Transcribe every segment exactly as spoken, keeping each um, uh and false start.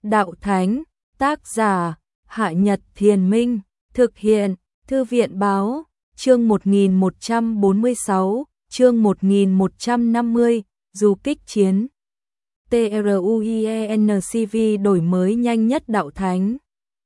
đạo thánh, tác giả, Hạ Nhật Thiền Minh, thực hiện, Thư viện báo, chương một nghìn một trăm bốn mươi sáu, chương một nghìn một trăm năm mươi, du kích chiến. TRUIENCV đổi mới nhanh nhất đạo thánh.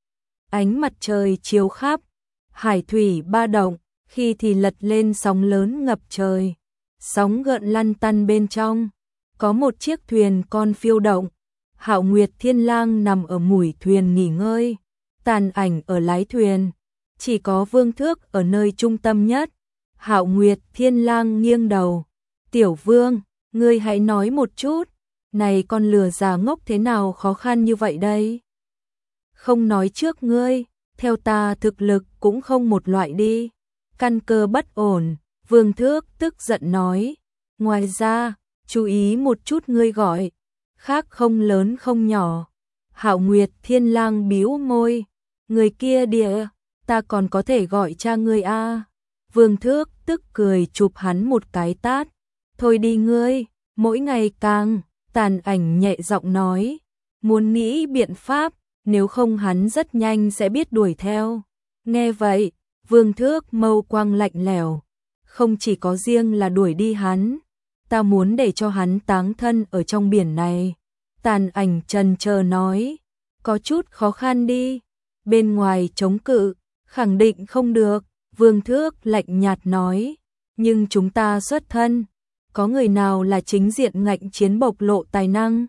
Ánh mặt trời chiếu khắp, hải thủy ba động, khi thì lật lên sóng lớn ngập trời. Sóng gợn lăn tăn bên trong, có một chiếc thuyền con phiêu động. Hạo Nguyệt Thiên Lang nằm ở mũi thuyền nghỉ ngơi, Tàn Ảnh ở lái thuyền, chỉ có Vương Thước ở nơi trung tâm nhất. Hạo Nguyệt Thiên Lang nghiêng đầu, "Tiểu Vương, ngươi hãy nói một chút, này con lừa già ngốc thế nào khó khăn như vậy đây?" "Không nói trước ngươi, theo ta thực lực cũng không một loại đi." Căn cơ bất ổn, Vương Thước tức giận nói, "Ngoài ra, chú ý một chút ngươi gọi, khác không lớn không nhỏ." Hạo Nguyệt Thiên Lang bĩu môi, "Người kia địa, ta còn có thể gọi cha ngươi a." À. Vương Thước tức cười chụp hắn một cái tát, "Thôi đi ngươi, mỗi ngày càng." Tàn Ảnh nhẹ giọng nói, "Muốn nghĩ biện pháp, nếu không hắn rất nhanh sẽ biết đuổi theo." Nghe vậy, Vương Thước mâu quang lạnh lẽo, "Không chỉ có riêng là đuổi đi hắn, ta muốn để cho hắn táng thân ở trong biển này." Tàn Ảnh trần chờ nói, "Có chút khó khăn đi, bên ngoài chống cự, khẳng định không được." Vương Thước lạnh nhạt nói, "Nhưng chúng ta xuất thân, có người nào là chính diện ngạnh chiến bộc lộ tài năng?"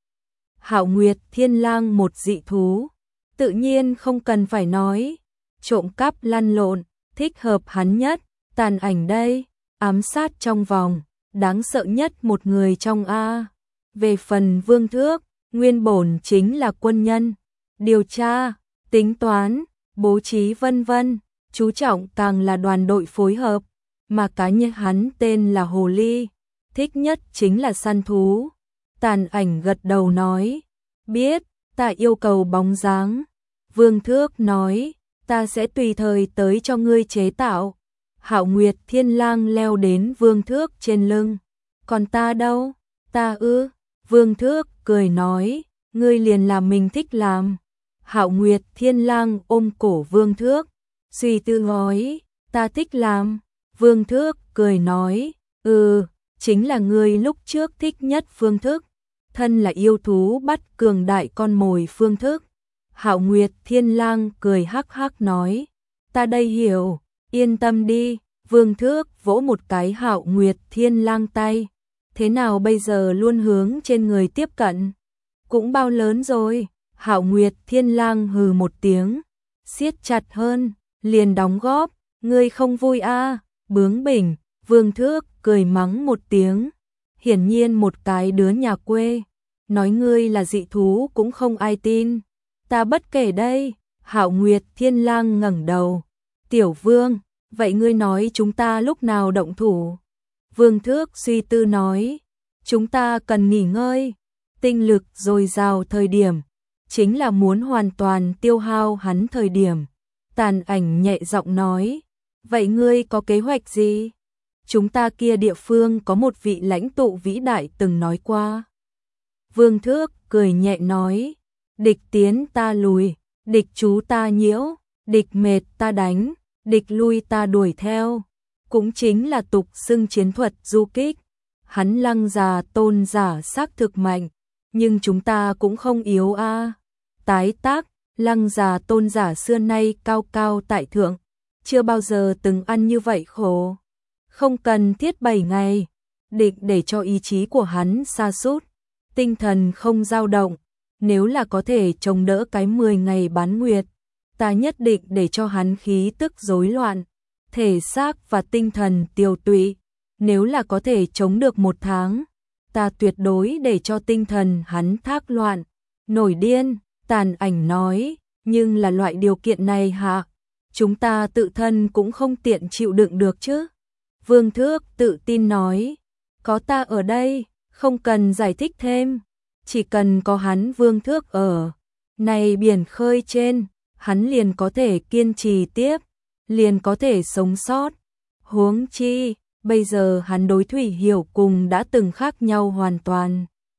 Hạo Nguyệt Thiên Lang một dị thú, tự nhiên không cần phải nói, trộm cắp lăn lộn, thích hợp hắn nhất. Tàn Ảnh đây, ám sát trong vòng, đáng sợ nhất một người trong A. Về phần Vương Thước, nguyên bổn chính là quân nhân, điều tra, tính toán, bố trí vân vân, chú trọng càng là đoàn đội phối hợp, mà cá nhân hắn tên là Hồ Ly, thích nhất chính là săn thú. Tàn Ảnh gật đầu nói, "Biết, ta yêu cầu bóng dáng." Vương Thước nói, "Ta sẽ tùy thời tới cho ngươi chế tạo." Hạo Nguyệt Thiên Lang leo đến Vương Thước trên lưng, "Còn ta đâu?" "Ta ư?" Vương Thước cười nói, "Ngươi liền làm mình thích làm." Hạo Nguyệt Thiên Lang ôm cổ Vương Thước, suy tư nói, "Ta thích làm." Vương Thước cười nói, "Ừ, chính là ngươi lúc trước thích nhất phương thức, thân là yêu thú bắt cường đại con mồi phương thức." Hạo Nguyệt Thiên Lang cười hắc hắc nói, "Ta đây hiểu, yên tâm đi." Vương Thước vỗ một cái Hạo Nguyệt Thiên Lang tay, "Thế nào bây giờ luôn hướng trên người tiếp cận? Cũng bao lớn rồi?" Hạo Nguyệt Thiên Lang hừ một tiếng, siết chặt hơn, liền đóng góp, "Ngươi không vui a, à? Bướng bỉnh." Vương Thước cười mắng một tiếng, hiển nhiên một cái đứa nhà quê, nói ngươi là dị thú cũng không ai tin. "Ta bất kể đây." Hạo Nguyệt Thiên Lang ngẩng đầu, "Tiểu Vương, vậy ngươi nói chúng ta lúc nào động thủ?" Vương Thước suy tư nói, "Chúng ta cần nghỉ ngơi, tinh lực dồi dào thời điểm, chính là muốn hoàn toàn tiêu hao hắn thời điểm." Tàn Ảnh nhẹ giọng nói, "Vậy ngươi có kế hoạch gì?" "Chúng ta kia địa phương có một vị lãnh tụ vĩ đại từng nói qua." Vương Thước cười nhẹ nói, "Địch tiến ta lùi, địch trú ta nhiễu, địch mệt ta đánh, địch lui ta đuổi theo." Cũng chính là tục xưng chiến thuật du kích. Hắn Lăng già tôn giả xác thực mạnh, nhưng chúng ta cũng không yếu a. À. Tái tác, Lăng già tôn giả xưa nay cao cao tại thượng, chưa bao giờ từng ăn như vậy khổ. Không cần thiết bảy ngày, định để cho ý chí của hắn sa sút, tinh thần không dao động. Nếu là có thể chống đỡ cái mười ngày bán nguyệt, ta nhất định để cho hắn khí tức rối loạn, thể xác và tinh thần tiêu tụy. Nếu là có thể chống được một tháng, ta tuyệt đối để cho tinh thần hắn thác loạn, nổi điên." Tàn Ảnh nói, "Nhưng là loại điều kiện này hả? Chúng ta tự thân cũng không tiện chịu đựng được chứ." Vương Thước tự tin nói, "Có ta ở đây, không cần giải thích thêm. Chỉ cần có hắn Vương Thước ở, này biển khơi trên, hắn liền có thể kiên trì tiếp, liền có thể sống sót. Huống chi, bây giờ hắn đối Thủy Hiểu cùng đã từng khác nhau hoàn toàn."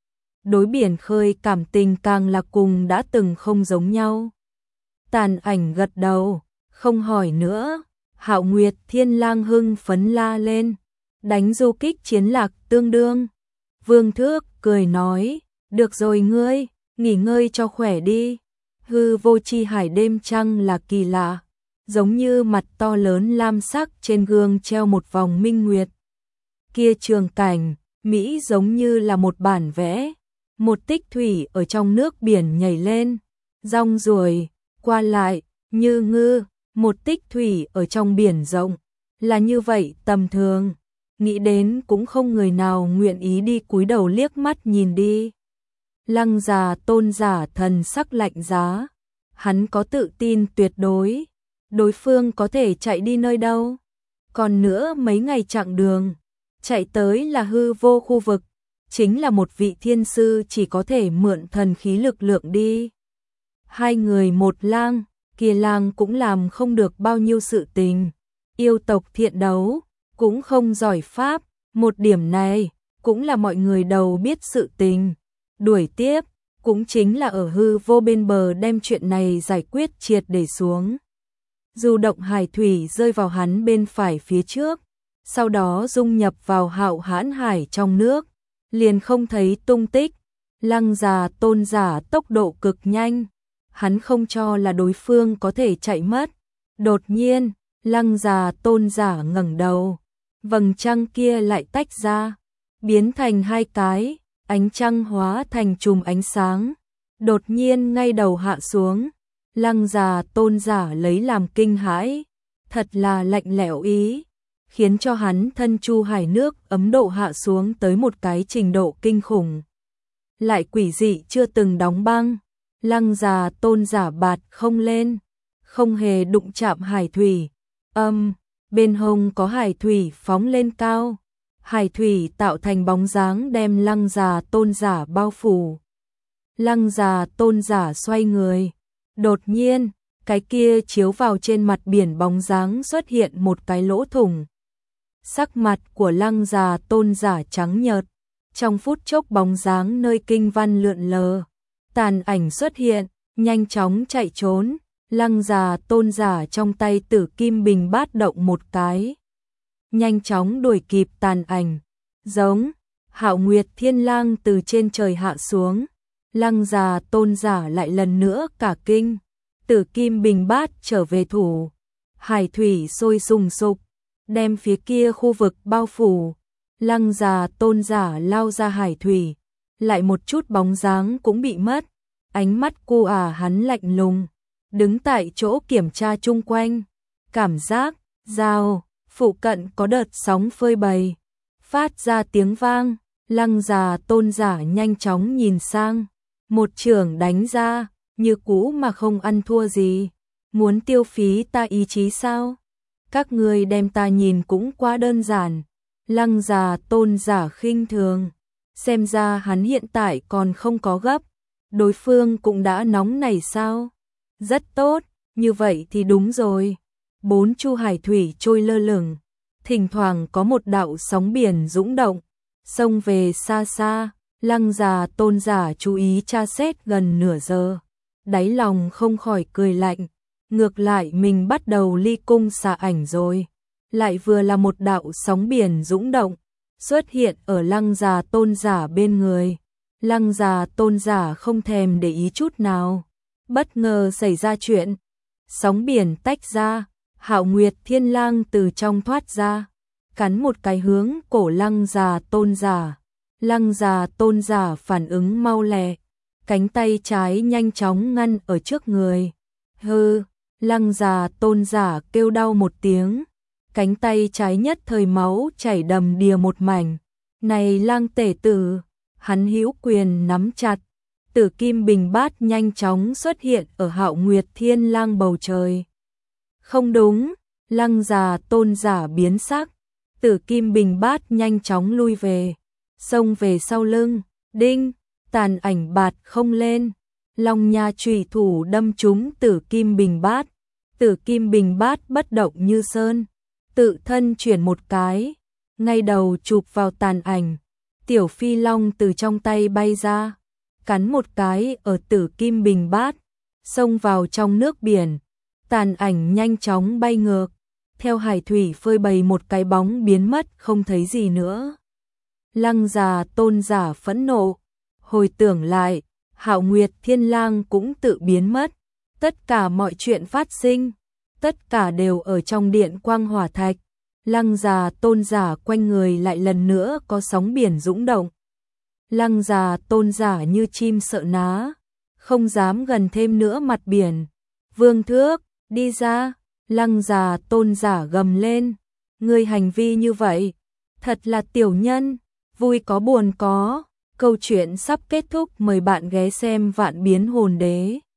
đối biển khơi cảm tình càng là cùng đã từng không giống nhau. Tàn Ảnh gật đầu, không hỏi nữa. Hạo Nguyệt Thiên Lang hưng phấn la lên, đánh du kích chiến lạc tương đương. Vương Thước cười nói, được rồi ngươi, nghỉ ngơi cho khỏe đi. Hư vô chi hải đêm trăng là kỳ lạ, giống như mặt to lớn lam sắc trên gương treo một vòng minh nguyệt. Kia trường cảnh, Mỹ giống như là một bản vẽ, một tích thủy ở trong nước biển nhảy lên, rong ruổi, qua lại, như ngư, một tích thủy ở trong biển rộng, là như vậy tầm thường, nghĩ đến cũng không người nào nguyện ý đi cúi đầu liếc mắt nhìn đi. Lăng già Tôn giả thần sắc lạnh giá, hắn có tự tin tuyệt đối, đối phương có thể chạy đi nơi đâu. Còn nữa mấy ngày chặng đường, chạy tới là hư vô khu vực, chính là một vị thiên sư chỉ có thể mượn thần khí lực lượng đi. Hai người một lang, kia lang cũng làm không được bao nhiêu sự tình, yêu tộc thiện đấu, cũng không giỏi pháp, một điểm này, cũng là mọi người đầu biết sự tình. Đuổi tiếp, cũng chính là ở hư vô bên bờ đem chuyện này giải quyết triệt để xuống. Du động hải thủy rơi vào hắn bên phải phía trước, sau đó dung nhập vào Hạo Hãn hải trong nước, liền không thấy tung tích. Lăng già Tôn giả tốc độ cực nhanh, hắn không cho là đối phương có thể chạy mất. Đột nhiên, Lăng già Tôn giả ngẩng đầu, vầng trăng kia lại tách ra, biến thành hai cái, ánh trăng hóa thành chùm ánh sáng, đột nhiên ngay đầu hạ xuống. Lăng già Tôn giả lấy làm kinh hãi, thật là lạnh lẽo ý, khiến cho hắn thân chu hải nước ấm độ hạ xuống tới một cái trình độ kinh khủng. Lại quỷ dị chưa từng đóng băng, Lăng già Tôn giả bạt không lên, không hề đụng chạm hải thủy. Âm, bên hông có hải thủy phóng lên cao, hải thủy tạo thành bóng dáng đem Lăng già Tôn giả bao phủ. Lăng già Tôn giả xoay người, đột nhiên, cái kia chiếu vào trên mặt biển bóng dáng xuất hiện một cái lỗ thủng. Sắc mặt của Lăng già Tôn giả trắng nhợt, trong phút chốc bóng dáng nơi kinh văn lượn lờ, Tàn Ảnh xuất hiện, nhanh chóng chạy trốn. Lăng già Tôn giả trong tay Tử Kim Bình Bát động một cái, nhanh chóng đuổi kịp Tàn Ảnh. Giống, Hạo Nguyệt Thiên Lang từ trên trời hạ xuống, Lăng già Tôn giả lại lần nữa cả kinh, Tử Kim Bình Bát trở về thủ, hải thủy sôi sùng sục, đem phía kia khu vực bao phủ. Lăng già Tôn giả lao ra hải thủy, lại một chút bóng dáng cũng bị mất, ánh mắt cu à hắn lạnh lùng, đứng tại chỗ kiểm tra chung quanh, cảm giác, dao, phụ cận có đợt sóng phơi bày, phát ra tiếng vang. Lăng già Tôn giả nhanh chóng nhìn sang, một chưởng đánh ra, như cũ mà không ăn thua gì. Muốn tiêu phí ta ý chí sao? Các ngươi đem ta nhìn cũng quá đơn giản. Lăng già Tôn giả khinh thường, xem ra hắn hiện tại còn không có gấp, đối phương cũng đã nóng nảy sao? Rất tốt, như vậy thì đúng rồi. Bốn chu hải thủy trôi lơ lửng, thỉnh thoảng có một đạo sóng biển dũng động, xông về xa xa. Lăng già Tôn giả chú ý tra xét gần nửa giờ, đáy lòng không khỏi cười lạnh, ngược lại mình bắt đầu ly cung xạ ảnh rồi. Lại vừa là một đạo sóng biển dũng động, xuất hiện ở Lăng già Tôn giả bên người. Lăng già Tôn giả không thèm để ý chút nào, bất ngờ xảy ra chuyện, sóng biển tách ra, Hạo Nguyệt Thiên Lang từ trong thoát ra, cắn một cái hướng cổ Lăng già Tôn giả. Lăng già Tôn giả phản ứng mau lẹ, cánh tay trái nhanh chóng ngăn ở trước người. Hư, Lăng già Tôn giả kêu đau một tiếng, cánh tay trái nhất thời máu chảy đầm đìa một mảnh. Này Lang tể tử, hắn hữu quyền nắm chặt, Tử Kim Bình Bát nhanh chóng xuất hiện ở Hạo Nguyệt Thiên Lang bầu trời. Không đúng, Lăng già Tôn giả biến sắc, Tử Kim Bình Bát nhanh chóng lui về, xông về sau lưng. Đinh, Tàn Ảnh bạt không lên, Long nha chủy thủ đâm trúng Tử Kim Bình Bát. Tử Kim Bình Bát bất động như sơn, tự thân chuyển một cái, ngay đầu chụp vào Tàn Ảnh. Tiểu phi long từ trong tay bay ra, cắn một cái ở tử kim bình bát, xông vào trong nước biển, tàn ảnh nhanh chóng bay ngược, theo hải thủy phơi bày một cái bóng biến mất không thấy gì nữa. Lăng già tôn giả phẫn nộ, hồi tưởng lại, Hạo Nguyệt Thiên Lang cũng tự biến mất, tất cả mọi chuyện phát sinh, tất cả đều ở trong điện quang hỏa thạch. Lăng già tôn giả quanh người lại lần nữa có sóng biển dũng động. Lăng già tôn giả như chim sợ ná, không dám gần thêm nữa mặt biển. Vương Thước, đi ra, lăng già tôn giả gầm lên, ngươi hành vi như vậy, thật là tiểu nhân, vui có buồn có. Câu chuyện sắp kết thúc, mời bạn ghé xem Vạn Biến Hồn Đế.